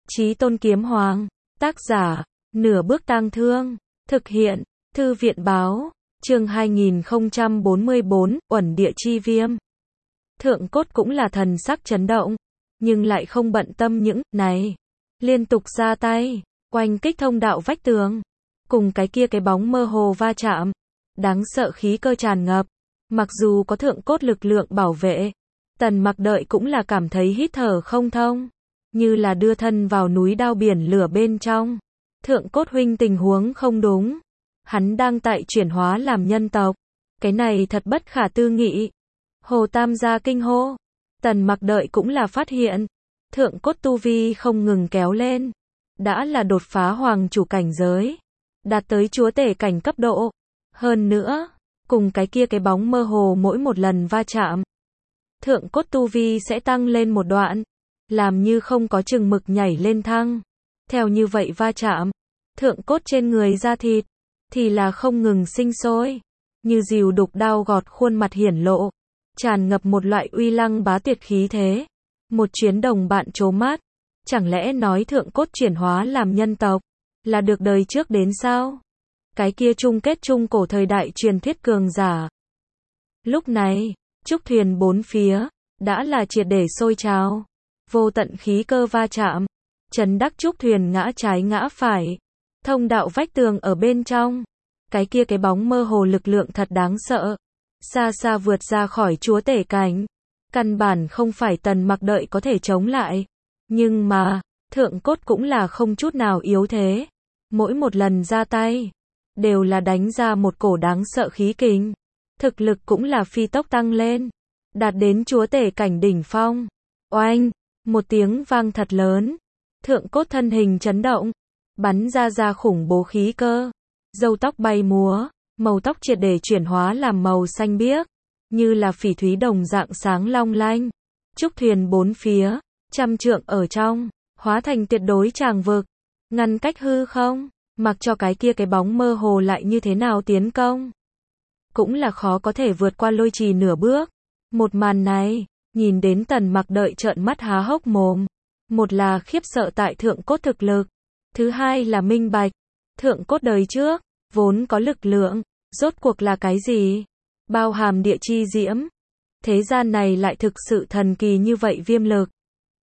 Chí Tôn Kiếm Hoàng, tác giả, Nửa Bước Tang Thương, thực hiện, Thư viện Báo, chương 2044, Uẩn Địa Chi Viêm. Thượng Cốt cũng là thần sắc chấn động, nhưng lại không bận tâm những này. Liên tục ra tay, oanh kích thông đạo vách tường, cùng cái bóng mơ hồ va chạm. Đáng sợ khí cơ tràn ngập, mặc dù có Thượng Cốt lực lượng bảo vệ, Tần Mặc Đợi cũng là cảm thấy hít thở không thông, như là đưa thân vào núi đao biển lửa bên trong. Thượng Cốt huynh, tình huống không đúng, hắn đang tại chuyển hóa làm nhân tộc, cái này thật bất khả tư nghị. Hồ Tam gia kinh hô, Tần Mặc Đợi cũng là phát hiện, Thượng Cốt tu vi không ngừng kéo lên, đã là đột phá hoàng chủ cảnh giới, đạt tới chúa tể cảnh cấp độ. Hơn nữa, cùng cái bóng mơ hồ mỗi một lần va chạm, Thượng Cốt tu vi sẽ tăng lên một đoạn, làm như không có chừng mực nhảy lên thăng. Theo như vậy va chạm, Thượng Cốt trên người da thịt thì là không ngừng sinh sôi, như dìu đục đao gọt khuôn mặt hiển lộ, tràn ngập một loại uy lăng bá tuyệt khí thế. Một chuyến đồng bạn trố mắt, chẳng lẽ nói Thượng Cốt chuyển hóa làm nhân tộc là được đời trước đến sao? Cái kia chung kết trung cổ thời đại truyền thuyết cường giả. Lúc này, trúc thuyền bốn phía đã là triệt để sôi trào, vô tận khí cơ va chạm, chấn đắc trúc thuyền ngã trái ngã phải. Thông đạo vách tường ở bên trong, cái bóng mơ hồ lực lượng thật đáng sợ, xa xa vượt ra khỏi chúa tể cảnh, căn bản không phải Tần Mặc Đợi có thể chống lại. Nhưng mà, Thượng Cốt cũng là không chút nào yếu thế, mỗi một lần ra tay đều là đánh ra một cổ đáng sợ khí kình, thực lực cũng là phi tốc tăng lên, đạt đến chúa tể cảnh đỉnh phong. Oanh, một tiếng vang thật lớn, Thượng Cốt thân hình chấn động, bắn ra khủng bố khí cơ, râu tóc bay múa, màu tóc triệt để chuyển hóa làm màu xanh biếc, như là phỉ thúy đồng dạng sáng long lanh. Trúc thuyền bốn phía, trăm trượng ở trong, hóa thành tuyệt đối tràng vực, ngăn cách hư không, mặc cho cái bóng mơ hồ lại như thế nào tiến công, cũng là khó có thể vượt qua lôi trì nửa bước. Một màn này, nhìn đến Tần Mặc Đợi trợn mắt há hốc mồm. Một là khiếp sợ tại Thượng Cốt thực lực, thứ hai là minh bạch, Thượng Cốt đời trước vốn có lực lượng, rốt cuộc là cái gì? Bao hàm địa chi diễm. Thế gian này lại thực sự thần kỳ như vậy viêm lực.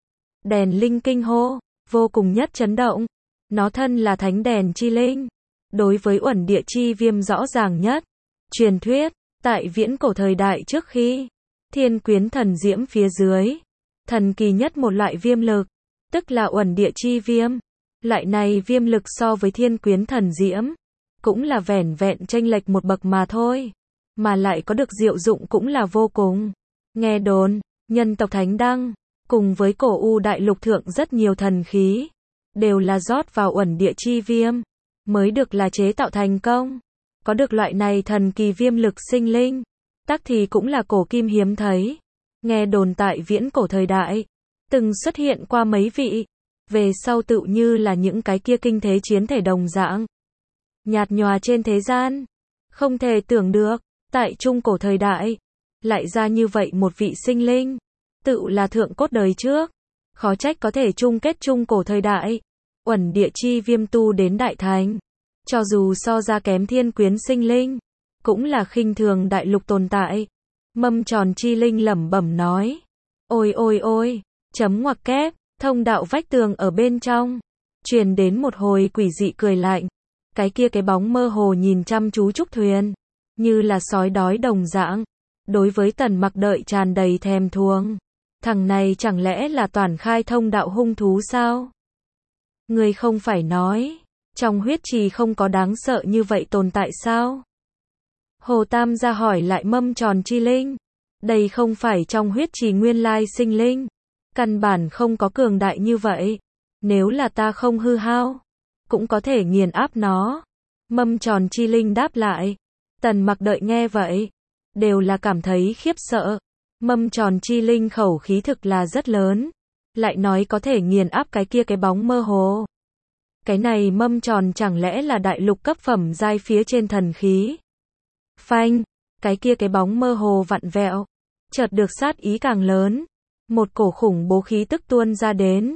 Đèn linh kinh hô, vô cùng nhất chấn động. Nó thân là thánh đèn chi linh, đối với uẩn địa chi viêm rõ ràng nhất. Truyền thuyết, tại viễn cổ thời đại trước khi thiên quyến thần diễm phía dưới, thần kỳ nhất một loại viêm lực, tức là uẩn địa chi viêm. Loại này viêm lực so với thiên quyến thần diễm, cũng là vẻn vẹn chênh lệch một bậc mà thôi, mà lại có được diệu dụng cũng là vô cùng. Nghe đồn, nhân tộc thánh đăng, cùng với cổ u đại lục thượng rất nhiều thần khí, đều là rót vào uẩn địa chi viêm, mới được là chế tạo thành công. Có được loại này thần kỳ viêm lực sinh linh, tắc thì cũng là cổ kim hiếm thấy. Nghe đồn tại viễn cổ thời đại, từng xuất hiện qua mấy vị, về sau tựu như là những cái kinh thế chiến thể đồng dạng, nhạt nhòa trên thế gian. Không thể tưởng được, tại trung cổ thời đại, lại ra như vậy một vị sinh linh, tựu là Thượng Cốt đời trước. Khó trách có thể chung kết trung cổ thời đại, uẩn địa chi viêm tu đến đại thành. Cho dù so ra kém thiên quyến sinh linh, cũng là khinh thường đại lục tồn tại. Mâm tròn chi linh lẩm bẩm nói. Ôi ôi ôi, chấm ngoặc kép, thông đạo vách tường ở bên trong, truyền đến một hồi quỷ dị cười lạnh. Cái bóng mơ hồ nhìn chăm chú trúc thuyền, như là sói đói đồng dạng, đối với Tần Mặc Đợi tràn đầy thèm thuồng. Thằng này chẳng lẽ là toàn khai thông đạo hung thú sao? Ngươi không phải nói, trong huyết trì không có đáng sợ như vậy tồn tại sao? Hồ Tam gia hỏi lại mâm tròn chi linh. Đây không phải trong huyết trì nguyên lai sinh linh, căn bản không có cường đại như vậy. Nếu là ta không hư hao, cũng có thể nghiền áp nó. Mâm tròn chi linh đáp lại. Tần Mặc Đợi nghe vậy, đều là cảm thấy khiếp sợ. Mâm tròn chi linh khẩu khí thực là rất lớn, lại nói có thể nghiền áp cái bóng mơ hồ. Cái này mâm tròn chẳng lẽ là đại lục cấp phẩm giai phía trên thần khí? Phanh, cái bóng mơ hồ vặn vẹo, chợt được sát ý càng lớn, một cổ khủng bố khí tức tuôn ra đến,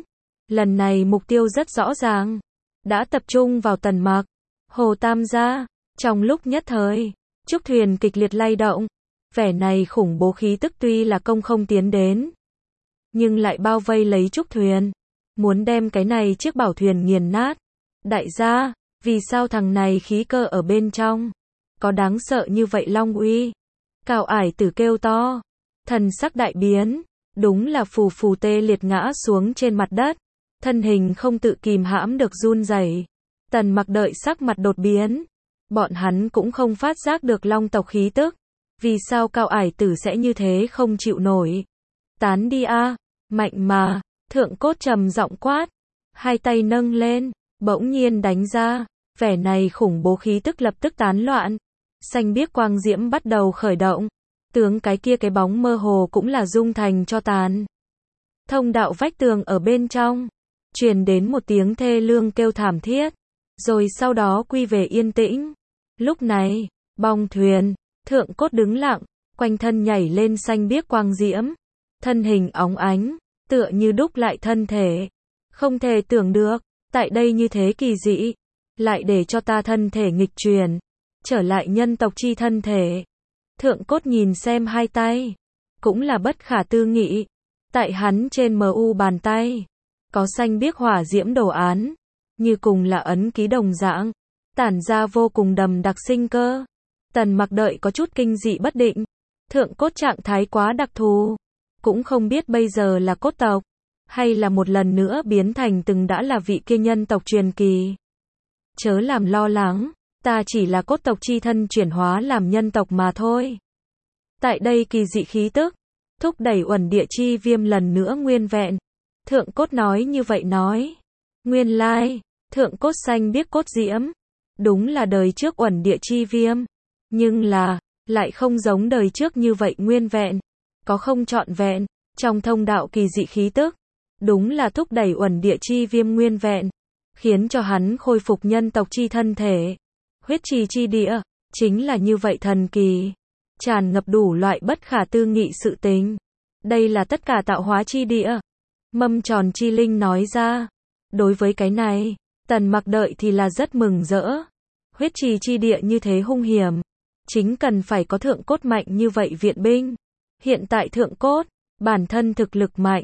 Lần này mục tiêu rất rõ ràng, đã tập trung vào Tần Mặc, Hồ Tam gia. Trong lúc nhất thời, trúc thuyền kịch liệt lay động, vẻ này khủng bố khí tức tuy là công không tiến đến, nhưng lại bao vây lấy trúc thuyền, muốn đem cái này chiếc bảo thuyền nghiền nát. Đại gia, vì sao thằng này khí cơ ở bên trong có đáng sợ như vậy long uy? Cao Ải Tử kêu to, thần sắc đại biến, đúng là phù phù tê liệt ngã xuống trên mặt đất, thân hình không tự kìm hãm được run rẩy. Tần Mặc đợi sắc mặt đột biến, bọn hắn cũng không phát giác được long tộc khí tức, vì sao Cao Ải Tử sẽ như thế không chịu nổi? Tán đi a, mạnh mà, Thượng Cốt trầm giọng quát, hai tay nâng lên, bỗng nhiên đánh ra, vẻ này khủng bố khí tức lập tức tán loạn, xanh biếc quang diễm bắt đầu khởi động, tướng cái kia cái bóng mơ hồ cũng là dung thành cho tàn. Thông đạo vách tường ở bên trong, truyền đến một tiếng thê lương kêu thảm thiết, rồi sau đó quy về yên tĩnh. Lúc này, bong thuyền, Thượng Cốt đứng lặng, quanh thân nhảy lên xanh biếc quang diễm, thân hình óng ánh, tựa như đúc lại thân thể. Không thể tưởng được, tại đây như thế kỳ dị, lại để cho ta thân thể nghịch chuyển, trở lại nhân tộc chi thân thể. Thượng Cốt nhìn xem hai tay, cũng là bất khả tư nghị. Tại hắn trên mu bàn tay, có xanh biếc hỏa diễm đồ án, như cùng là ấn ký đồng dạng, tản ra vô cùng đầm đặc sinh cơ. Tần Mặc đợi có chút kinh dị bất định, Thượng Cốt trạng thái quá đặc thù, cũng không biết bây giờ là cốt tộc, hay là một lần nữa biến thành từng đã là vị kia nhân tộc truyền kỳ. Chớ làm lo lắng, ta chỉ là cốt tộc chi thân chuyển hóa làm nhân tộc mà thôi. Tại đây kỳ dị khí tức, thúc đẩy uẩn địa chi viêm lần nữa nguyên vẹn. Thượng Cốt nói như vậy nói. Nguyên lai, Thượng Cốt xanh biếc cốt diễm, đúng là đời trước uẩn địa chi viêm, nhưng là, lại không giống đời trước như vậy nguyên vẹn, có không trọn vẹn, trong thông đạo kỳ dị khí tức, đúng là thúc đẩy uẩn địa chi viêm nguyên vẹn, khiến cho hắn khôi phục nhân tộc chi thân thể. Huyết trì chi địa, chính là như vậy thần kỳ, tràn ngập đủ loại bất khả tư nghị sự tình. Đây là tất cả tạo hóa chi địa. Mâm Tròn Chi Linh nói ra. Đối với cái này, Tần Mặc đợi thì là rất mừng rỡ. Huyết trì chi địa như thế hung hiểm, chính cần phải có Thượng Cốt mạnh như vậy viện binh. Hiện tại Thượng Cốt, bản thân thực lực mạnh,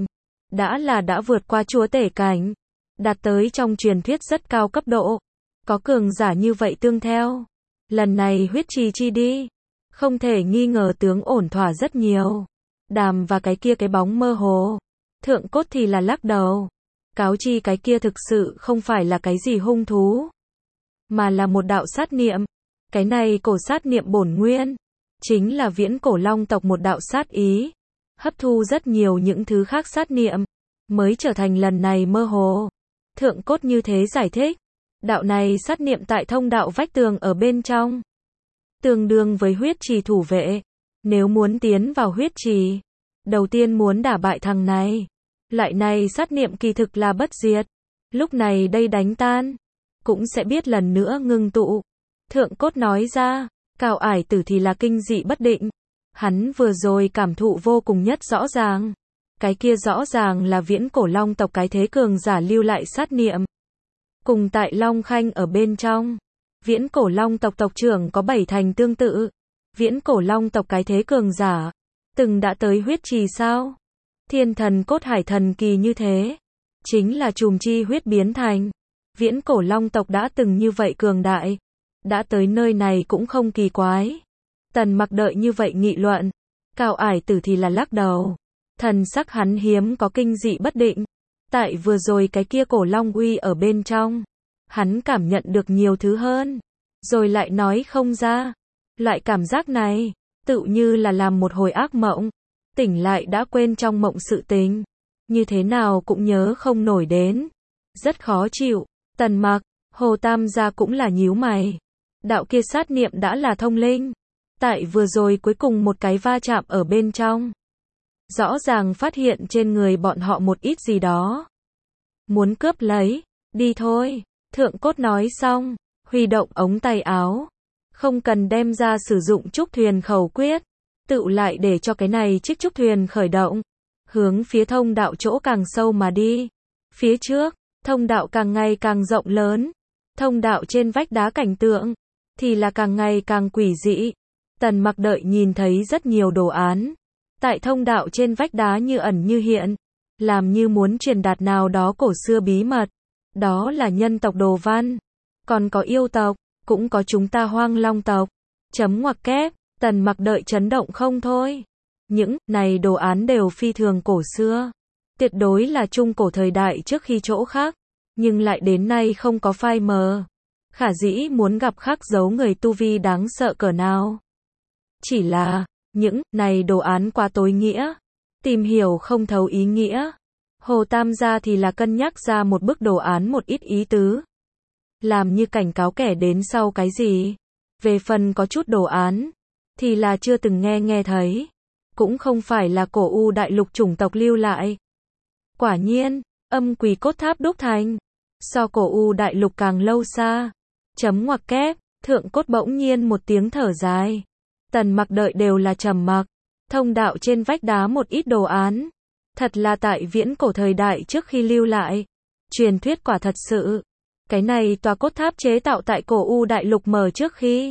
đã vượt qua chúa tể cảnh, đạt tới trong truyền thuyết rất cao cấp độ. Có cường giả như vậy tương theo. Lần này huyết trì chi đi, không thể nghi ngờ tướng ổn thỏa rất nhiều. Đàm và cái kia cái bóng mơ hồ. Thượng Cốt thì là lắc đầu. Cáo chi cái kia thực sự không phải là cái gì hung thú, mà là một đạo sát niệm. Cái này cổ sát niệm bổn nguyên, chính là viễn cổ long tộc một đạo sát ý, hấp thu rất nhiều những thứ khác sát niệm, mới trở thành lần này mơ hồ. Thượng Cốt như thế giải thích, đạo này sát niệm tại thông đạo vách tường ở bên trong, tương đương với huyết trì thủ vệ. Nếu muốn tiến vào huyết trì, đầu tiên muốn đả bại thằng này. Loại này sát niệm kỳ thực là bất diệt. Lúc này đây đánh tan, cũng sẽ biết lần nữa ngưng tụ. Thượng Cốt nói ra, Cao Ải Tử thì là kinh dị bất định. Hắn vừa rồi cảm thụ vô cùng nhất rõ ràng. Cái kia rõ ràng là viễn cổ long tộc cái thế cường giả lưu lại sát niệm. Cùng tại Long Khanh ở bên trong, viễn cổ long tộc tộc trưởng có 7 thành tương tự. Viễn cổ long tộc cái thế cường giả, từng đã tới huyết trì sao? Thiên thần cốt hải thần kỳ như thế, chính là chùm chi huyết biến thành. Viễn cổ long tộc đã từng như vậy cường đại, đã tới nơi này cũng không kỳ quái. Tần Mặc đợi như vậy nghị luận, Cao Ải Tử thì là lắc đầu. Thần sắc hắn hiếm có kinh dị bất định. Tại vừa rồi cái kia cổ long uy ở bên trong, hắn cảm nhận được nhiều thứ hơn, rồi lại nói không ra. Loại cảm giác này, tự như là làm một hồi ác mộng, tỉnh lại đã quên trong mộng sự tình, như thế nào cũng nhớ không nổi đến, rất khó chịu. Tần Mặc, Hồ Tam gia cũng là nhíu mày. Đạo kia sát niệm đã là thông linh, tại vừa rồi cuối cùng một cái va chạm ở bên trong, rõ ràng phát hiện trên người bọn họ một ít gì đó, muốn cướp lấy. Đi thôi. Thượng Cốt nói xong, huy động ống tay áo, không cần đem ra sử dụng trúc thuyền khẩu quyết, tự lại để cho cái này chiếc trúc thuyền khởi động, hướng phía thông đạo chỗ càng sâu mà đi. Phía trước, thông đạo càng ngày càng rộng lớn. Thông đạo trên vách đá cảnh tượng thì là càng ngày càng quỷ dị. Tần Mặc đợi nhìn thấy rất nhiều đồ án tại thông đạo trên vách đá như ẩn như hiện, làm như muốn truyền đạt nào đó cổ xưa bí mật. Đó là nhân tộc đồ văn, còn có yêu tộc, cũng có chúng ta Hoang Long tộc. Chấm ngoặc kép, Tần Mặc đợi chấn động không thôi. Những này đồ án đều phi thường cổ xưa, tuyệt đối là trung cổ thời đại trước khi chỗ khác, nhưng lại đến nay không có phai mờ. Khả dĩ muốn gặp khắc dấu người tu vi đáng sợ cỡ nào. Chỉ là, những này đồ án quá tối nghĩa, tìm hiểu không thấu ý nghĩa. Hồ Tam gia thì là cân nhắc ra một bức đồ án một ít ý tứ, làm như cảnh cáo kẻ đến sau cái gì. Về phần có chút đồ án thì là chưa từng nghe thấy, cũng không phải là cổ U đại lục chủng tộc lưu lại. Quả nhiên, âm quỷ cốt tháp đúc thành so cổ U đại lục càng lâu xa. Chấm ngoặc kép, thượng cốt bỗng nhiên một tiếng thở dài. Tần Mặc đợi đều là trầm mặc. Thông đạo trên vách đá một ít đồ án, thật là tại viễn cổ thời đại trước khi lưu lại. Truyền thuyết quả thật sự. Cái này tòa cốt tháp chế tạo tại cổ U đại lục mở trước khi.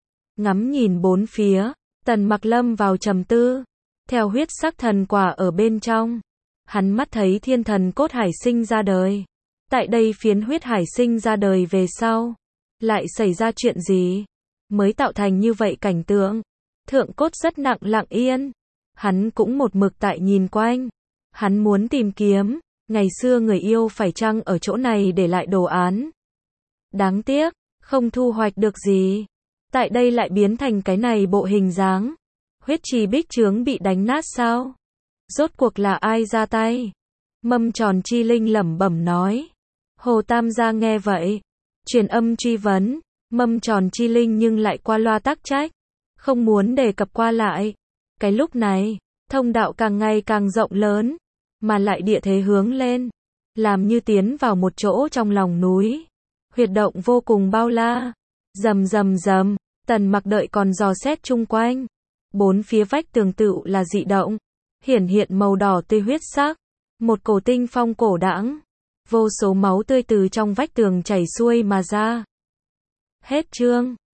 Ngắm nhìn bốn phía, Tần Mặc lâm vào trầm tư. Theo huyết sắc thần quả ở bên trong, hắn mắt thấy thiên thần cốt hải sinh ra đời. Tại đây phiến huyết hải sinh ra đời về sau, lại xảy ra chuyện gì mới tạo thành như vậy cảnh tượng. Thượng cốt rất lặng yên, hắn cũng một mực tại nhìn quanh. Hắn muốn tìm kiếm ngày xưa người yêu phải chăng ở chỗ này để lại đồ án. Đáng tiếc, không thu hoạch được gì. Tại đây lại biến thành cái này bộ hình dáng. Huyết trì bích chướng bị đánh nát sao? Rốt cuộc là ai ra tay? Mâm Tròn Chi Linh lẩm bẩm nói. Hồ Tam gia nghe vậy, truyền âm truy vấn. Mâm Tròn Chi Linh nhưng lại qua loa tắc trách, không muốn đề cập qua lại. Cái lúc này, thông đạo càng ngày càng rộng lớn, mà lại địa thế hướng lên, làm như tiến vào một chỗ trong lòng núi. Huyệt động vô cùng bao la. Rầm rầm rầm, Tần Mặc đợi còn dò xét chung quanh. Bốn phía vách tường tựu là dị động, hiển hiện màu đỏ tươi huyết sắc, một cổ tinh phong cổ đãng, vô số máu tươi từ trong vách tường chảy xuôi mà ra. Hết chương.